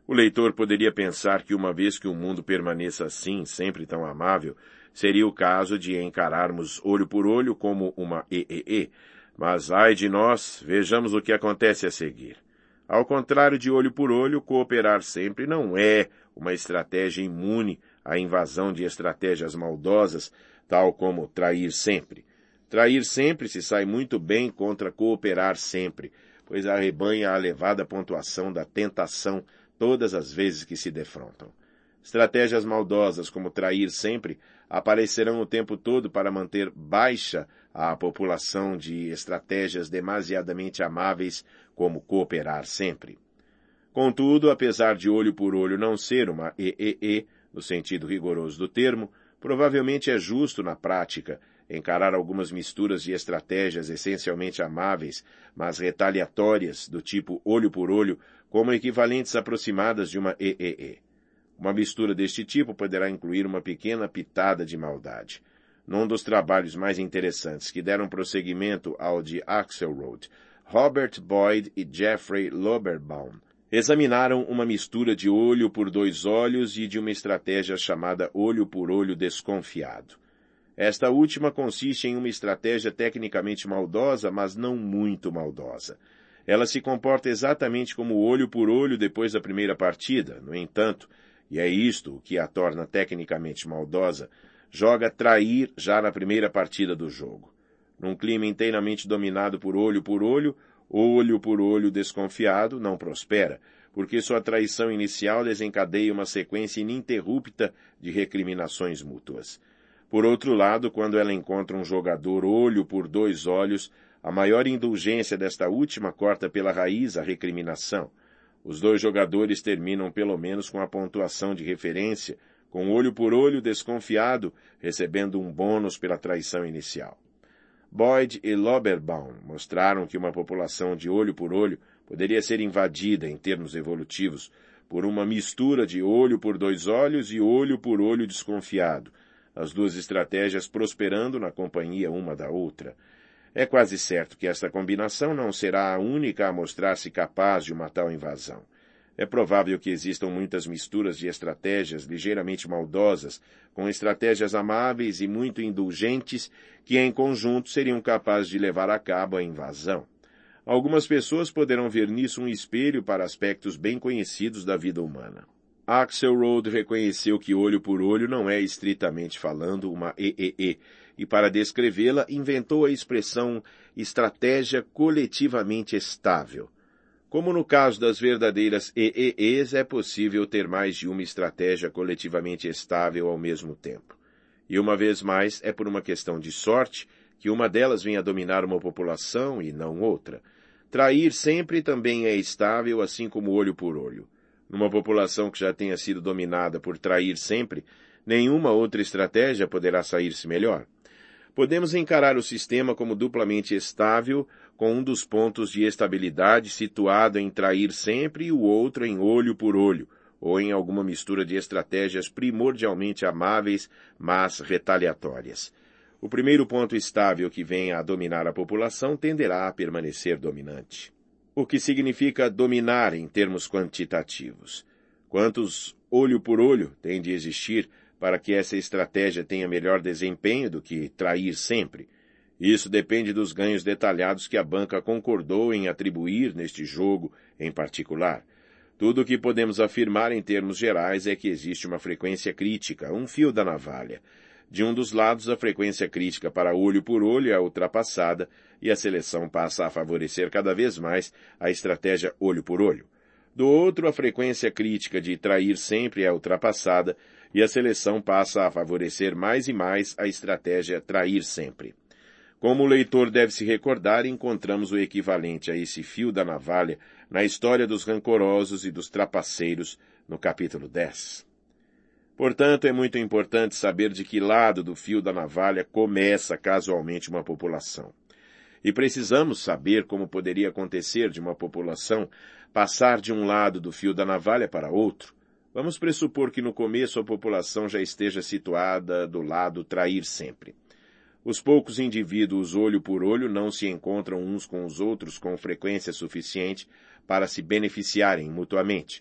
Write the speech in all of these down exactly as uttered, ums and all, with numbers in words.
O leitor poderia pensar que uma vez que o mundo permaneça assim, sempre tão amável, seria o caso de encararmos olho por olho como uma E E E, mas ai de nós, vejamos o que acontece a seguir. Ao contrário de olho por olho, cooperar sempre não é uma estratégia imune à invasão de estratégias maldosas, tal como trair sempre. Trair sempre se sai muito bem contra cooperar sempre, pois arrebanha a elevada pontuação da tentação todas as vezes que se defrontam. Estratégias maldosas como trair sempre aparecerão o tempo todo para manter baixa a população de estratégias demasiadamente amáveis como cooperar sempre. Contudo, apesar de olho por olho não ser uma E E E, no sentido rigoroso do termo, provavelmente é justo na prática encarar algumas misturas de estratégias essencialmente amáveis, mas retaliatórias, do tipo olho por olho, como equivalentes aproximadas de uma E E E. Uma mistura deste tipo poderá incluir uma pequena pitada de maldade. Num dos trabalhos mais interessantes que deram prosseguimento ao de Axelrod, Robert Boyd e Jeffrey Loberbaum examinaram uma mistura de olho por dois olhos e de uma estratégia chamada olho por olho desconfiado. Esta última consiste em uma estratégia tecnicamente maldosa, mas não muito maldosa. Ela se comporta exatamente como olho por olho depois da primeira partida, no entanto, e é isto o que a torna tecnicamente maldosa, joga trair já na primeira partida do jogo. Num clima inteiramente dominado por olho por olho, olho por olho desconfiado não prospera, porque sua traição inicial desencadeia uma sequência ininterrupta de recriminações mútuas. Por outro lado, quando ela encontra um jogador olho por dois olhos, a maior indulgência desta última corta pela raiz a recriminação. Os dois jogadores terminam pelo menos com a pontuação de referência, com olho por olho desconfiado, recebendo um bônus pela traição inicial. Boyd e Loberbaum mostraram que uma população de olho por olho poderia ser invadida, em termos evolutivos, por uma mistura de olho por dois olhos e olho por olho desconfiado, as duas estratégias prosperando na companhia uma da outra. É quase certo que esta combinação não será a única a mostrar-se capaz de uma tal invasão. É provável que existam muitas misturas de estratégias ligeiramente maldosas, com estratégias amáveis e muito indulgentes, que em conjunto seriam capazes de levar a cabo a invasão. Algumas pessoas poderão ver nisso um espelho para aspectos bem conhecidos da vida humana. Axelrod reconheceu que olho por olho não é, estritamente falando, uma E E E, e para descrevê-la inventou a expressão estratégia coletivamente estável. Como no caso das verdadeiras E E Es, é possível ter mais de uma estratégia coletivamente estável ao mesmo tempo. E uma vez mais, é por uma questão de sorte que uma delas venha dominar uma população e não outra. Trair sempre também é estável, assim como olho por olho. Numa população que já tenha sido dominada por trair sempre, nenhuma outra estratégia poderá sair-se melhor. Podemos encarar o sistema como duplamente estável, com um dos pontos de estabilidade situado em trair sempre e o outro em olho por olho, ou em alguma mistura de estratégias primordialmente amáveis, mas retaliatórias. O primeiro ponto estável que venha a dominar a população tenderá a permanecer dominante. O que significa dominar em termos quantitativos. Quantos olho por olho tem de existir para que essa estratégia tenha melhor desempenho do que trair sempre? Isso depende dos ganhos detalhados que a banca concordou em atribuir neste jogo em particular. Tudo o que podemos afirmar em termos gerais é que existe uma frequência crítica, um fio da navalha. De um dos lados, a frequência crítica para olho por olho é ultrapassada e a seleção passa a favorecer cada vez mais a estratégia olho por olho. Do outro, a frequência crítica de trair sempre é ultrapassada e a seleção passa a favorecer mais e mais a estratégia trair sempre. Como o leitor deve se recordar, encontramos o equivalente a esse fio da navalha na história dos rancorosos e dos trapaceiros, no capítulo dez. Portanto, é muito importante saber de que lado do fio da navalha começa casualmente uma população. E precisamos saber como poderia acontecer de uma população passar de um lado do fio da navalha para outro. Vamos pressupor que no começo a população já esteja situada do lado trair sempre. Os poucos indivíduos olho por olho não se encontram uns com os outros com frequência suficiente para se beneficiarem mutuamente.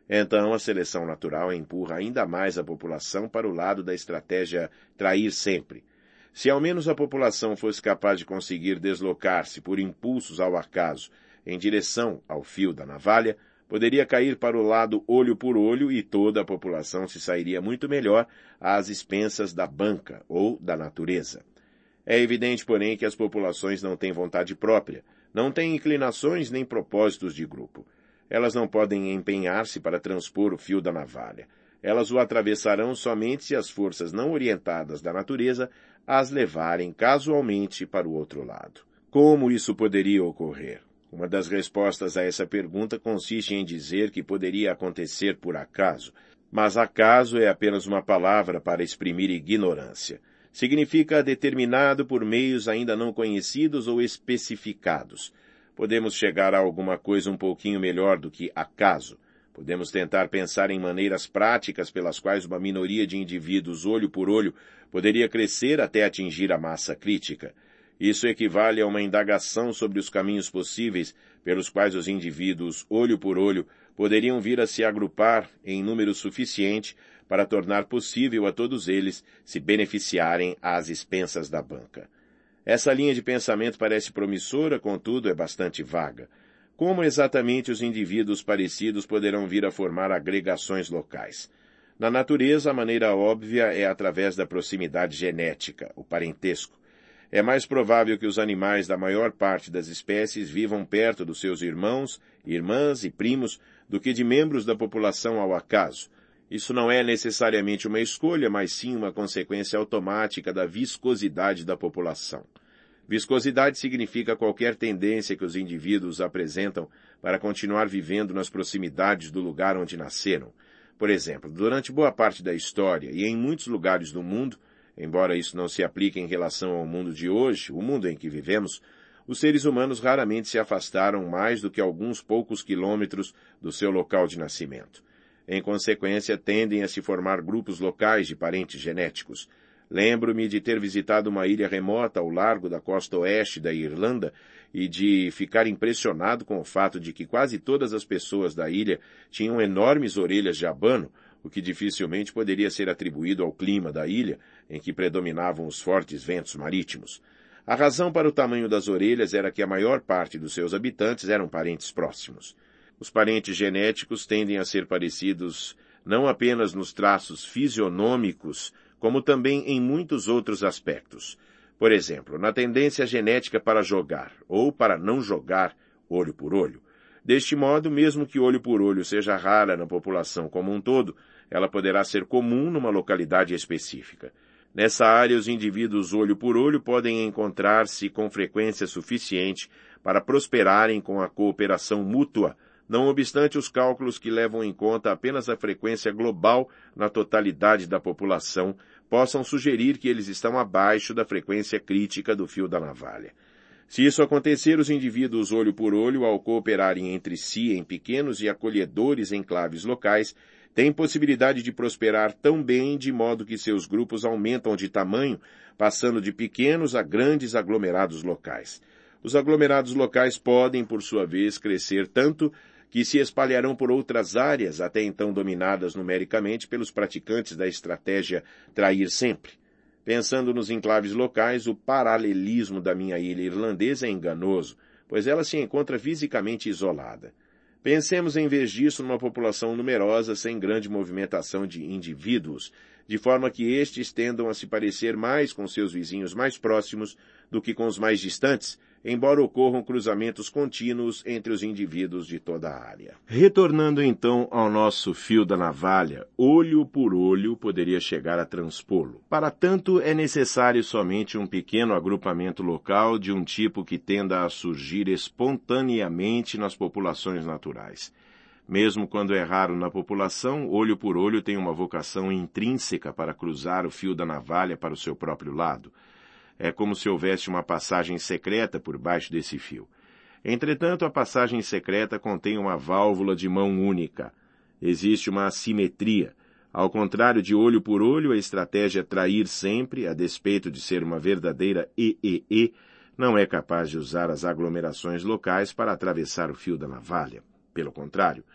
Então, a seleção natural empurra ainda mais a população para o lado da estratégia trair sempre. Se ao menos a população fosse capaz de conseguir deslocar-se por impulsos ao acaso em direção ao fio da navalha, poderia cair para o lado olho por olho e toda a população se sairia muito melhor às expensas da banca ou da natureza. É evidente, porém, que as populações não têm vontade própria, não têm inclinações nem propósitos de grupo. Elas não podem empenhar-se para transpor o fio da navalha. Elas o atravessarão somente se as forças não orientadas da natureza as levarem casualmente para o outro lado. Como isso poderia ocorrer? Uma das respostas a essa pergunta consiste em dizer que poderia acontecer por acaso, mas acaso é apenas uma palavra para exprimir ignorância. Significa determinado por meios ainda não conhecidos ou especificados. Podemos chegar a alguma coisa um pouquinho melhor do que acaso. Podemos tentar pensar em maneiras práticas pelas quais uma minoria de indivíduos olho por olho poderia crescer até atingir a massa crítica. Isso equivale a uma indagação sobre os caminhos possíveis pelos quais os indivíduos, olho por olho, poderiam vir a se agrupar em número suficiente para tornar possível a todos eles se beneficiarem às expensas da banca. Essa linha de pensamento parece promissora, contudo é bastante vaga. Como exatamente os indivíduos parecidos poderão vir a formar agregações locais? Na natureza, a maneira óbvia é através da proximidade genética, o parentesco. É mais provável que os animais da maior parte das espécies vivam perto dos seus irmãos, irmãs e primos do que de membros da população ao acaso. Isso não é necessariamente uma escolha, mas sim uma consequência automática da viscosidade da população. Viscosidade significa qualquer tendência que os indivíduos apresentam para continuar vivendo nas proximidades do lugar onde nasceram. Por exemplo, durante boa parte da história e em muitos lugares do mundo, embora isso não se aplique em relação ao mundo de hoje, o mundo em que vivemos, os seres humanos raramente se afastaram mais do que alguns poucos quilômetros do seu local de nascimento. Em consequência, tendem a se formar grupos locais de parentes genéticos. Lembro-me de ter visitado uma ilha remota ao largo da costa oeste da Irlanda e de ficar impressionado com o fato de que quase todas as pessoas da ilha tinham enormes orelhas de abano, o que dificilmente poderia ser atribuído ao clima da ilha, em que predominavam os fortes ventos marítimos. A razão para o tamanho das orelhas era que a maior parte dos seus habitantes eram parentes próximos. Os parentes genéticos tendem a ser parecidos não apenas nos traços fisionômicos, como também em muitos outros aspectos. Por exemplo, na tendência genética para jogar, ou para não jogar, olho por olho. Deste modo, mesmo que olho por olho seja rara na população como um todo, ela poderá ser comum numa localidade específica. Nessa área, os indivíduos olho por olho podem encontrar-se com frequência suficiente para prosperarem com a cooperação mútua, não obstante os cálculos que levam em conta apenas a frequência global na totalidade da população possam sugerir que eles estão abaixo da frequência crítica do fio da navalha. Se isso acontecer, os indivíduos olho por olho, ao cooperarem entre si em pequenos e acolhedores enclaves locais, têm possibilidade de prosperar tão bem de modo que seus grupos aumentam de tamanho, passando de pequenos a grandes aglomerados locais. Os aglomerados locais podem, por sua vez, crescer tanto que se espalharão por outras áreas até então dominadas numericamente pelos praticantes da estratégia trair sempre. Pensando nos enclaves locais, o paralelismo da minha ilha irlandesa é enganoso, pois ela se encontra fisicamente isolada. Pensemos em vez disso numa população numerosa sem grande movimentação de indivíduos, de forma que estes tendam a se parecer mais com seus vizinhos mais próximos do que com os mais distantes, embora ocorram cruzamentos contínuos entre os indivíduos de toda a área. Retornando então ao nosso fio da navalha, olho por olho poderia chegar a transpô-lo. Para tanto, é necessário somente um pequeno agrupamento local de um tipo que tenda a surgir espontaneamente nas populações naturais. Mesmo quando é raro na população, olho por olho tem uma vocação intrínseca para cruzar o fio da navalha para o seu próprio lado. É como se houvesse uma passagem secreta por baixo desse fio. Entretanto, a passagem secreta contém uma válvula de mão única. Existe uma assimetria. Ao contrário de olho por olho, a estratégia trair sempre, a despeito de ser uma verdadeira E E E, não é capaz de usar as aglomerações locais para atravessar o fio da navalha. Pelo contrário,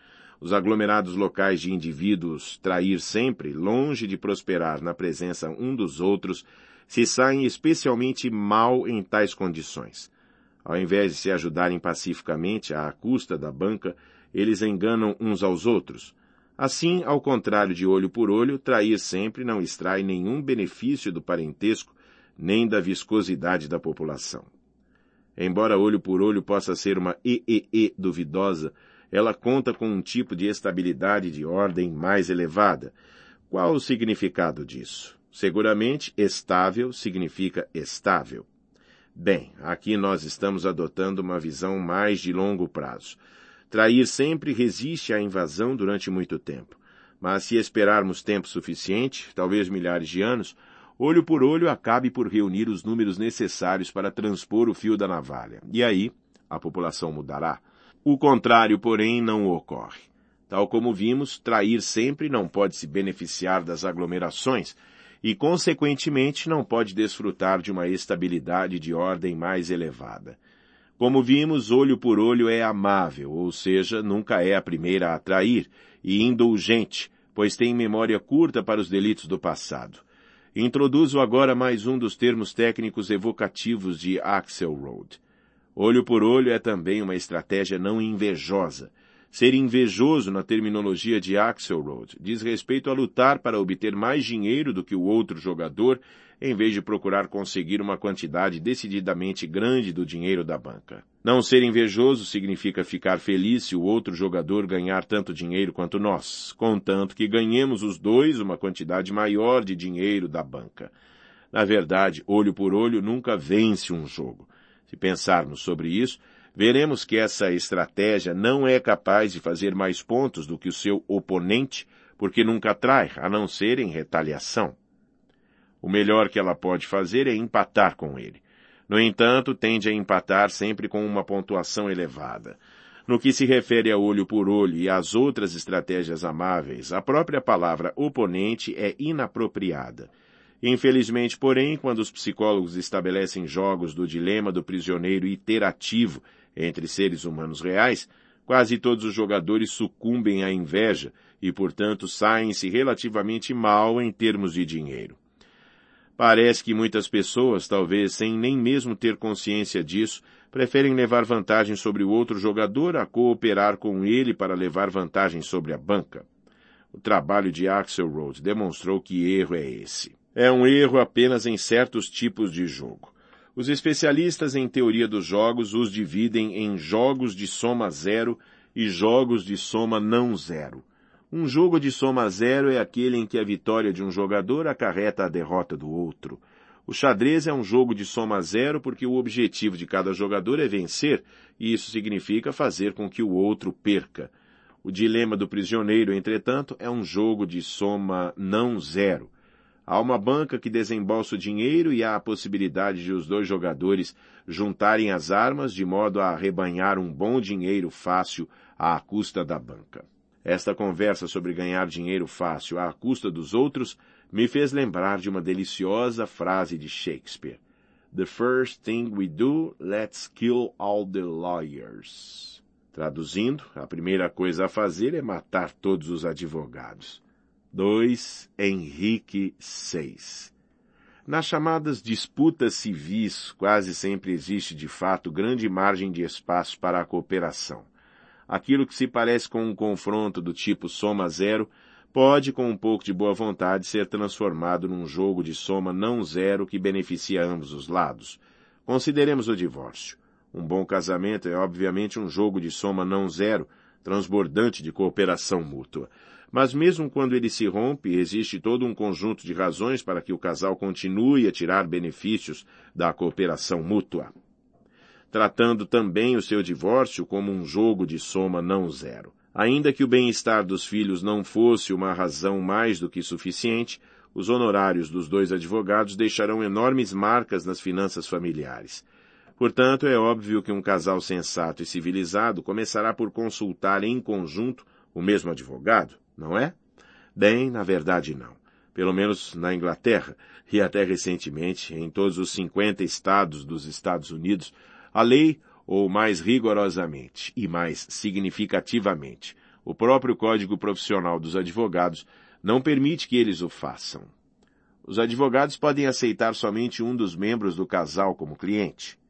Os aglomerados locais de indivíduos trair sempre, longe de prosperar na presença um dos outros, se saem especialmente mal em tais condições. Ao invés de se ajudarem pacificamente à custa da banca, eles enganam uns aos outros. Assim, ao contrário de olho por olho, trair sempre não extrai nenhum benefício do parentesco, nem da viscosidade da população. Embora olho por olho possa ser uma E E E duvidosa, ela conta com um tipo de estabilidade de ordem mais elevada. Qual o significado disso? Seguramente, estável significa estável. Bem, aqui nós estamos adotando uma visão mais de longo prazo. Trair sempre resiste à invasão durante muito tempo. Mas se esperarmos tempo suficiente, talvez milhares de anos, olho por olho acabe por reunir os números necessários para transpor o fio da navalha. E aí, a população mudará. O contrário, porém, não ocorre. Tal como vimos, trair sempre não pode se beneficiar das aglomerações e, consequentemente, não pode desfrutar de uma estabilidade de ordem mais elevada. Como vimos, olho por olho é amável, ou seja, nunca é a primeira a trair, e indulgente, pois tem memória curta para os delitos do passado. Introduzo agora mais um dos termos técnicos evocativos de Axelrod. Olho por olho é também uma estratégia não invejosa. Ser invejoso, na terminologia de Axelrod, diz respeito a lutar para obter mais dinheiro do que o outro jogador, em vez de procurar conseguir uma quantidade decididamente grande do dinheiro da banca. Não ser invejoso significa ficar feliz se o outro jogador ganhar tanto dinheiro quanto nós, contanto que ganhemos os dois uma quantidade maior de dinheiro da banca. Na verdade, olho por olho nunca vence um jogo. Se pensarmos sobre isso, veremos que essa estratégia não é capaz de fazer mais pontos do que o seu oponente, porque nunca trai, a não ser em retaliação. O melhor que ela pode fazer é empatar com ele. No entanto, tende a empatar sempre com uma pontuação elevada. No que se refere a olho por olho e às outras estratégias amáveis, a própria palavra oponente é inapropriada. Infelizmente, porém, quando os psicólogos estabelecem jogos do dilema do prisioneiro iterativo entre seres humanos reais, quase todos os jogadores sucumbem à inveja e, portanto, saem-se relativamente mal em termos de dinheiro. Parece que muitas pessoas, talvez sem nem mesmo ter consciência disso, preferem levar vantagem sobre o outro jogador a cooperar com ele para levar vantagem sobre a banca. O trabalho de Axelrod demonstrou que erro é esse. É um erro apenas em certos tipos de jogo. Os especialistas em teoria dos jogos os dividem em jogos de soma zero e jogos de soma não zero. Um jogo de soma zero é aquele em que a vitória de um jogador acarreta a derrota do outro. O xadrez é um jogo de soma zero porque o objetivo de cada jogador é vencer, e isso significa fazer com que o outro perca. O dilema do prisioneiro, entretanto, é um jogo de soma não zero. Há uma banca que desembolsa o dinheiro e há a possibilidade de os dois jogadores juntarem as armas de modo a arrebanhar um bom dinheiro fácil à custa da banca. Esta conversa sobre ganhar dinheiro fácil à custa dos outros me fez lembrar de uma deliciosa frase de Shakespeare. The first thing we do, let's kill all the lawyers. Traduzindo, a primeira coisa a fazer é matar todos os advogados. dois Henrique seis. Nas chamadas disputas civis, quase sempre existe de fato grande margem de espaço para a cooperação. Aquilo que se parece com um confronto do tipo soma zero pode, com um pouco de boa vontade, ser transformado num jogo de soma não zero que beneficia ambos os lados. Consideremos o divórcio. Um bom casamento é obviamente um jogo de soma não zero, transbordante de cooperação mútua. Mas mesmo quando ele se rompe, existe todo um conjunto de razões para que o casal continue a tirar benefícios da cooperação mútua, tratando também o seu divórcio como um jogo de soma não zero. Ainda que o bem-estar dos filhos não fosse uma razão mais do que suficiente, os honorários dos dois advogados deixarão enormes marcas nas finanças familiares. Portanto, é óbvio que um casal sensato e civilizado começará por consultar em conjunto o mesmo advogado, não é? Bem, na verdade não. Pelo menos na Inglaterra, e até recentemente em todos os cinquenta estados dos Estados Unidos, a lei, ou mais rigorosamente e mais significativamente, O próprio Código Profissional dos Advogados não permite que eles o façam. Os advogados podem aceitar somente um dos membros do casal como cliente.